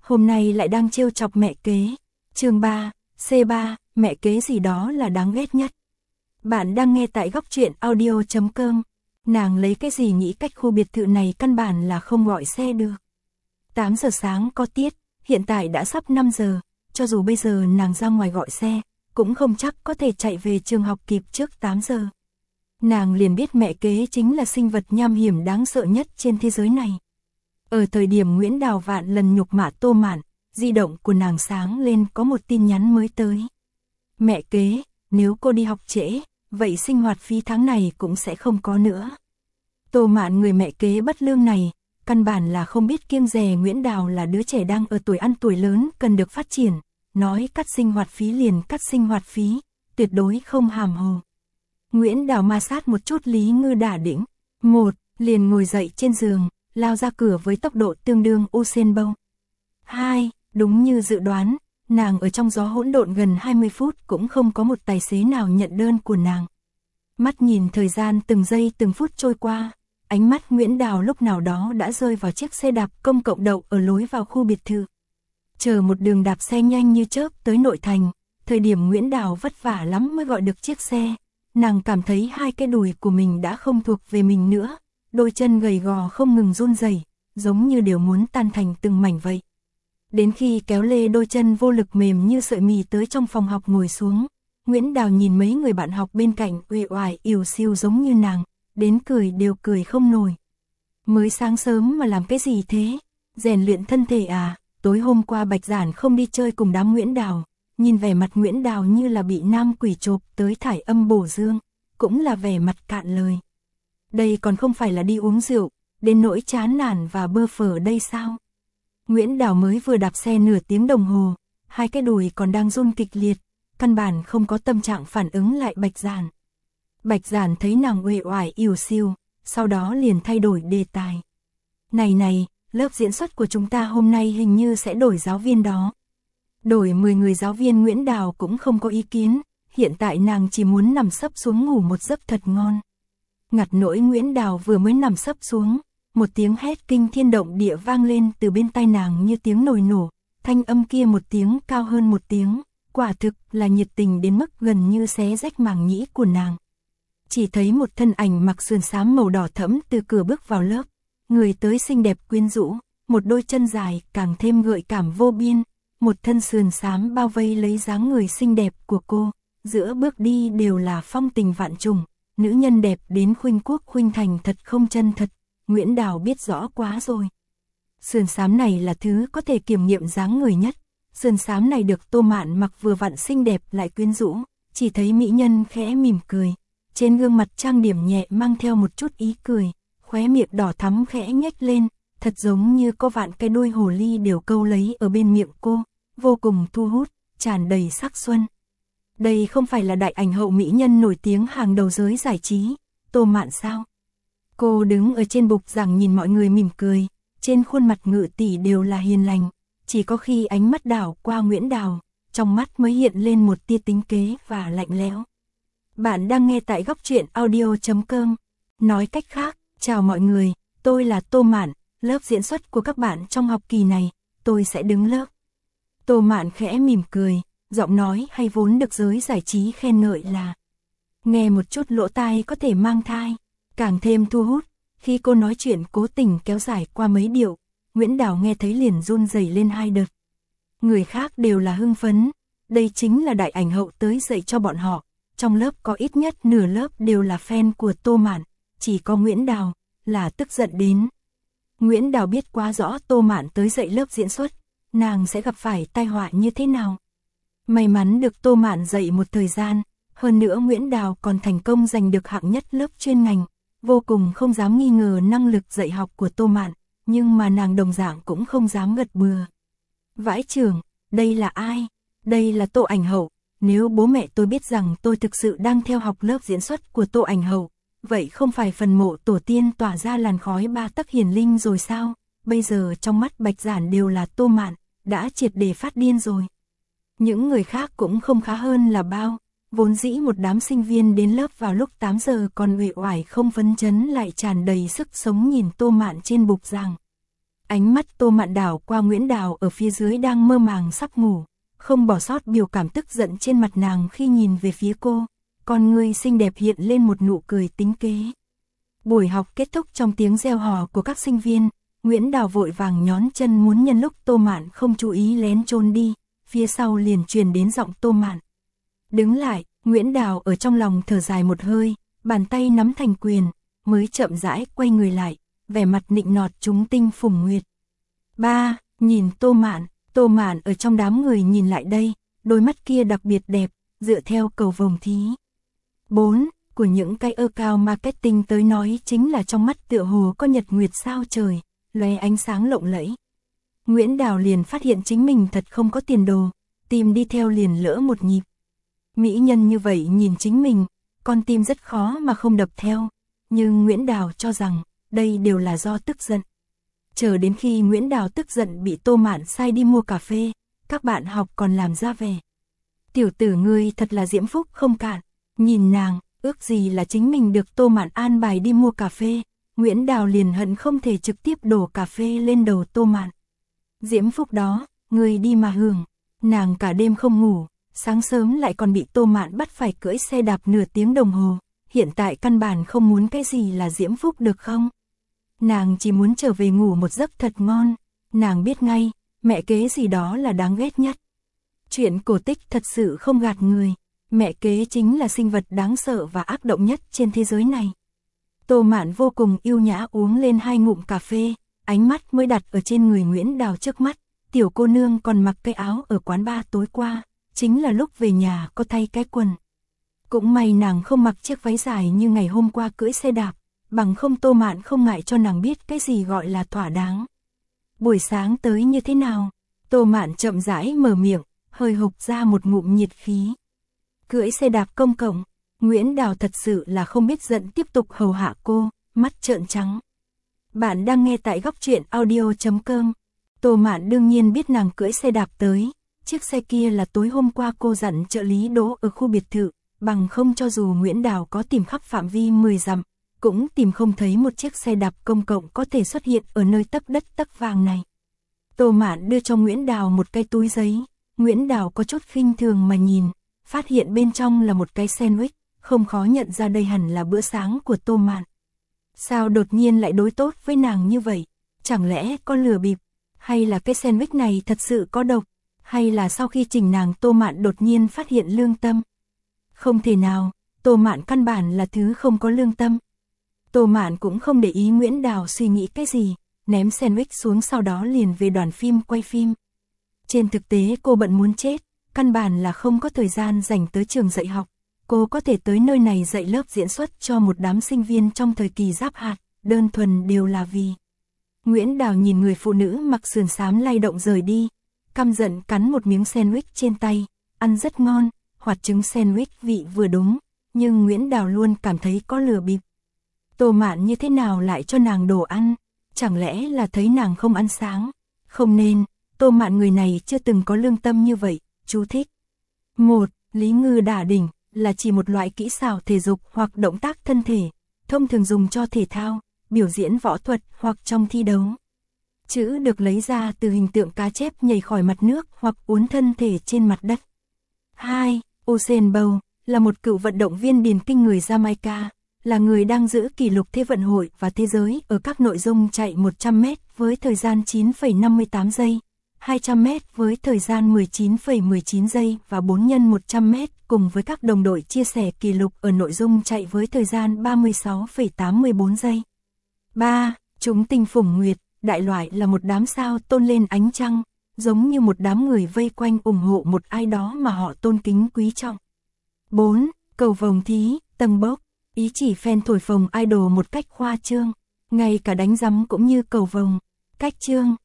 hôm nay lại đang trêu chọc mẹ kế. Chương 3, C3, mẹ kế gì đó là đáng ghét nhất. Bạn đang nghe tại góc truyện audio.com. Nàng lấy cái gì nghĩ cách khu biệt thự này căn bản là không gọi xe được. 8 giờ sáng có tiết, hiện tại đã sắp 5 giờ, cho dù bây giờ nàng ra ngoài gọi xe, cũng không chắc có thể chạy về trường học kịp trước 8 giờ. Nàng liền biết mẹ kế chính là sinh vật nham hiểm đáng sợ nhất trên thế giới này. Ở thời điểm Nguyễn Đào vạn lần nhục mạ Tô Mạn, di động của nàng sáng lên có một tin nhắn mới tới. Mẹ kế, nếu cô đi học trễ, vậy sinh hoạt phí tháng này cũng sẽ không có nữa. Tô Mạn người mẹ kế bất lương này, căn bản là không biết kiêng dè Nguyễn Đào là đứa trẻ đang ở tuổi ăn tuổi lớn cần được phát triển, nói cắt sinh hoạt phí liền cắt sinh hoạt phí, tuyệt đối không hàm hồ. Nguyễn Đào ma sát một chút Lý Ngư đả đĩnh, liền ngồi dậy trên giường, lao ra cửa với tốc độ tương đương Usain Bolt. 2, đúng như dự đoán, nàng ở trong gió hỗn độn gần 20 phút cũng không có một tài xế nào nhận đơn của nàng. Mắt nhìn thời gian từng giây từng phút trôi qua, ánh mắt Nguyễn Đào lúc nào đó đã rơi vào chiếc xe đạp công cộng đậu ở lối vào khu biệt thự. Chờ một đường đạp xe nhanh như chớp tới nội thành, thời điểm Nguyễn Đào vất vả lắm mới gọi được chiếc xe, nàng cảm thấy hai cái đùi của mình đã không thuộc về mình nữa, đôi chân gầy gò không ngừng run rẩy, giống như đều muốn tan thành từng mảnh vậy. Đến khi kéo lê đôi chân vô lực mềm như sợi mì tới trong phòng học ngồi xuống, Nguyễn Đào nhìn mấy người bạn học bên cạnh uể oải ỉu xìu giống như nàng, đến cười đều cười không nổi. Mới sáng sớm mà làm cái gì thế? Rèn luyện thân thể à? Tối hôm qua Bạch Giản không đi chơi cùng đám Nguyễn Đào, nhìn vẻ mặt Nguyễn Đào như là bị nam quỷ chộp tới thải âm bổ dương, cũng là vẻ mặt cạn lời. Đây còn không phải là đi uống rượu, đến nỗi chán nản và bơ phờ đây sao? Nguyễn Đào mới vừa đạp xe nửa tiếng đồng hồ, hai cái đùi còn đang run kịch liệt, căn bản không có tâm trạng phản ứng lại Bạch Giản. Bạch Giản thấy nàng uể oải ỉu xìu, sau đó liền thay đổi đề tài. Này, lớp diễn xuất của chúng ta hôm nay hình như sẽ đổi giáo viên đó. Đổi 10 người giáo viên Nguyễn Đào cũng không có ý kiến, hiện tại nàng chỉ muốn nằm sấp xuống ngủ một giấc thật ngon. Ngặt nỗi Nguyễn Đào vừa mới nằm sấp xuống, một tiếng hét kinh thiên động địa vang lên từ bên tai nàng như tiếng nồi nổ, thanh âm kia một tiếng cao hơn một tiếng, quả thực là nhiệt tình đến mức gần như xé rách màng nhĩ của nàng. Chỉ thấy một thân ảnh mặc sườn xám màu đỏ thẫm từ cửa bước vào lớp, người tới xinh đẹp quyến rũ, một đôi chân dài càng thêm gợi cảm vô biên, một thân sườn xám bao vây lấy dáng người xinh đẹp của cô, giữa bước đi đều là phong tình vạn trùng, nữ nhân đẹp đến khuynh quốc khuynh thành thật không chân thật, Nguyễn Đào biết rõ quá rồi. Sườn xám này là thứ có thể kiểm nghiệm dáng người nhất, sườn xám này được Tô Mạn mặc vừa vặn xinh đẹp lại quyến rũ, chỉ thấy mỹ nhân khẽ mỉm cười, trên gương mặt trang điểm nhẹ mang theo một chút ý cười, khóe miệng đỏ thắm khẽ nhếch lên, thật giống như có vạn cái đuôi hồ ly đều câu lấy ở bên miệng cô, vô cùng thu hút, tràn đầy sắc xuân. Đây không phải là đại ảnh hậu mỹ nhân nổi tiếng hàng đầu giới giải trí, Tô Mạn sao? Cô đứng ở trên bục giảng nhìn mọi người mỉm cười, trên khuôn mặt Ngự tỷ đều là hiền lành, chỉ có khi ánh mắt đảo qua Nguyễn Đào, trong mắt mới hiện lên một tia tính kế và lạnh lẽo. Bạn đang nghe tại góc truyện audio.com. Nói cách khác, chào mọi người, tôi là Tô Mạn, lớp diễn xuất của các bạn trong học kỳ này, tôi sẽ đứng lớp. Tô Mạn khẽ mỉm cười, giọng nói hay vốn được giới giải trí khen ngợi là nghe một chút lỗ tai có thể mang thai, càng thêm thu hút. Khi cô nói chuyện cố tình kéo dài qua mấy điệu, Nguyễn Đào nghe thấy liền run rẩy lên hai đợt. Người khác đều là hưng phấn, đây chính là đại ảnh hậu tới dạy cho bọn họ. Trong lớp có ít nhất nửa lớp đều là fan của Tô Mạn, chỉ có Nguyễn Đào là tức giận đến. Nguyễn Đào biết quá rõ Tô Mạn tới dạy lớp diễn xuất, nàng sẽ gặp phải tai họa như thế nào. May mắn được Tô Mạn dạy một thời gian, hơn nữa Nguyễn Đào còn thành công giành được hạng nhất lớp chuyên ngành, vô cùng không dám nghi ngờ năng lực dạy học của Tô Mạn, nhưng mà nàng đồng dạng cũng không dám gật bừa. Vãi chưởng, đây là ai? Đây là Tô ảnh hậu. Nếu bố mẹ tôi biết rằng tôi thực sự đang theo học lớp diễn xuất của Tô ảnh hậu, vậy không phải phần mộ tổ tiên tỏa ra làn khói 3 tấc hiển linh rồi sao? Bây giờ trong mắt Bạch Giản đều là Tô Mạn, đã triệt để phát điên rồi. Những người khác cũng không khá hơn là bao, vốn dĩ một đám sinh viên đến lớp vào lúc 8 giờ còn uể oải không phấn chấn lại tràn đầy sức sống nhìn Tô Mạn trên bục giảng. Ánh mắt Tô Mạn đảo qua Nguyễn Đào ở phía dưới đang mơ màng sắp ngủ, không bỏ sót biểu cảm tức giận trên mặt nàng khi nhìn về phía cô, con ngươi xinh đẹp hiện lên một nụ cười tính kế. Buổi học kết thúc trong tiếng reo hò của các sinh viên, Nguyễn Đào vội vàng nhón chân muốn nhân lúc Tô Mạn không chú ý lén trốn đi, phía sau liền truyền đến giọng Tô Mạn. Đứng lại, Nguyễn Đào ở trong lòng thở dài một hơi, bàn tay nắm thành quyền, mới chậm rãi quay người lại, vẻ mặt nịnh nọt trúng tinh Phùng Nguyệt. Ba, nhìn Tô Mạn ở trong đám người nhìn lại đây, đôi mắt kia đặc biệt đẹp, dựa theo cầu vồng thí. 4, của những cái cao marketing tới nói chính là trong mắt tựa hồ có nhật nguyệt sao trời, lóe ánh sáng lộng lẫy. Nguyễn Đào liền phát hiện chính mình thật không có tiền đồ, tim đi theo liền lỡ một nhịp. Mỹ nhân như vậy nhìn chính mình, con tim rất khó mà không đập theo, nhưng Nguyễn Đào cho rằng đây đều là do tức giận. Chờ đến khi Nguyễn Đào tức giận bị Tô Mạn sai đi mua cà phê, các bạn học còn làm ra vẻ. Tiểu tử ngươi thật là diễm phúc không cạn, nhìn nàng, ước gì là chính mình được Tô Mạn an bài đi mua cà phê, Nguyễn Đào liền hận không thể trực tiếp đổ cà phê lên đầu Tô Mạn. Diễm phúc đó, ngươi đi mà hưởng, nàng cả đêm không ngủ, sáng sớm lại còn bị Tô Mạn bắt phải cưỡi xe đạp nửa tiếng đồng hồ, hiện tại căn bản không muốn cái gì là diễm phúc được không? Nàng chỉ muốn trở về ngủ một giấc thật ngon, nàng biết ngay, mẹ kế gì đó là đáng ghét nhất. Chuyện cổ tích thật sự không gạt người, mẹ kế chính là sinh vật đáng sợ và ác động nhất trên thế giới này. Tô Mạn vô cùng yêu nhã uống lên 2 ngụm cà phê, ánh mắt mới đặt ở trên người Nguyễn Đào trước mắt, tiểu cô nương còn mặc cái áo ở quán bar tối qua, chính là lúc về nhà có thay cái quần. Cũng may nàng không mặc chiếc váy dài như ngày hôm qua cưỡi xe đạp, bằng không Tô Mạn không ngại cho nàng biết cái gì gọi là thỏa đáng. Buổi sáng tới như thế nào? Tô Mạn chậm rãi mở miệng, hơi hộc ra một ngụm nhiệt khí. Cưỡi xe đạp công cộng, Nguyễn Đào thật sự là không biết giận tiếp tục hầu hạ cô, mắt trợn trắng. Bạn đang nghe tại góc truyện audio.com. Tô Mạn đương nhiên biết nàng cưỡi xe đạp tới, chiếc xe kia là tối hôm qua cô dặn trợ lý đỗ ở khu biệt thự, bằng không cho dù Nguyễn Đào có tìm khắp phạm vi 10 dặm, cũng tìm không thấy một chiếc xe đạp công cộng có thể xuất hiện ở nơi tấc đất tấc vàng này. Tô Mạn đưa cho Nguyễn Đào một cái túi giấy, Nguyễn Đào có chút khinh thường mà nhìn, phát hiện bên trong là một cái sandwich, không khó nhận ra đây hẳn là bữa sáng của Tô Mạn. Sao đột nhiên lại đối tốt với nàng như vậy? Chẳng lẽ có lừa bịp? Hay là cái sandwich này thật sự có độc? Hay là sau khi chỉnh nàng Tô Mạn đột nhiên phát hiện lương tâm? Không thể nào, Tô Mạn căn bản là thứ không có lương tâm. Tô Mạn cũng không để ý Nguyễn Đào suy nghĩ cái gì, ném sandwich xuống sau đó liền về đoàn phim quay phim. Trên thực tế cô bận muốn chết, căn bản là không có thời gian dành tới trường dạy học. Cô có thể tới nơi này dạy lớp diễn xuất cho một đám sinh viên trong thời kỳ giáp hạt, đơn thuần đều là vì. Nguyễn Đào nhìn người phụ nữ mặc sườn xám lay động rời đi, căm giận cắn một miếng sandwich trên tay, ăn rất ngon, hoạt trứng sandwich vị vừa đúng, nhưng Nguyễn Đào luôn cảm thấy có lừa bịp. Tô Mạn như thế nào lại cho nàng đồ ăn, chẳng lẽ là thấy nàng không ăn sáng? Không nên, Tô Mạn người này chưa từng có lương tâm như vậy. Chú thích. 1. Lý ngư đả đỉnh là chỉ một loại kỹ xảo thể dục hoặc động tác thân thể, thông thường dùng cho thể thao, biểu diễn võ thuật hoặc trong thi đấu. Chữ được lấy ra từ hình tượng cá chép nhảy khỏi mặt nước hoặc uốn thân thể trên mặt đất. 2. Usain Bolt là một cựu vận động viên điền kinh người Jamaica, là người đang giữ kỷ lục thế vận hội và thế giới ở các nội dung chạy 100m với thời gian 9,58 giây, 200m với thời gian 19,19 giây và 4x100m cùng với các đồng đội chia sẻ kỷ lục ở nội dung chạy với thời gian 36,814 giây. 3. Chúng tinh Phùng Nguyệt, đại loại là một đám sao tôn lên ánh trăng, giống như một đám người vây quanh ủng hộ một ai đó mà họ tôn kính quý trọng. 4. Cầu vồng thí, tầng bốc, ý chỉ fan thổi phồng idol một cách khoa trương, ngay cả đánh rắm cũng như cầu vồng, cách trương,